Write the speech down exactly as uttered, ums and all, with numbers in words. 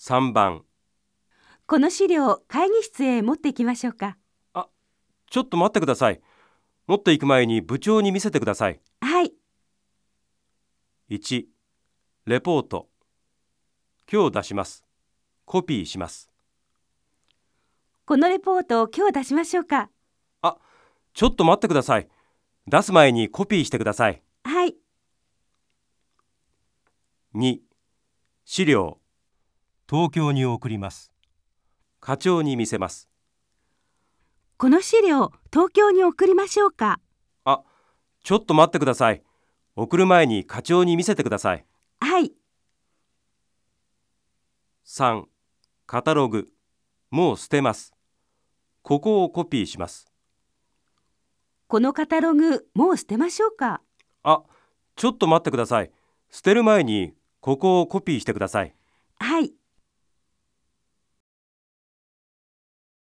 さんばん。 この資料、会議室へ持って行きましょうか。 あ、ちょっと待ってください。持って行く前に部長に見せてください。 はい。 いち、レポート。今日出します。コピーします。 このレポートを今日出しましょうか。 あ、ちょっと待ってください。出す前にコピーしてください。 はい。 に、資料。東京に送ります。課長に見せます。 この資料、東京に送りましょうか。 あ、ちょっと待ってください。送る前に課長に見せてください。 はい。 さん、カタログ。もう捨てます。ここをコピーします。 このカタログ、もう捨てましょうか。 あ、ちょっと待ってください。捨てる前にここをコピーしてください。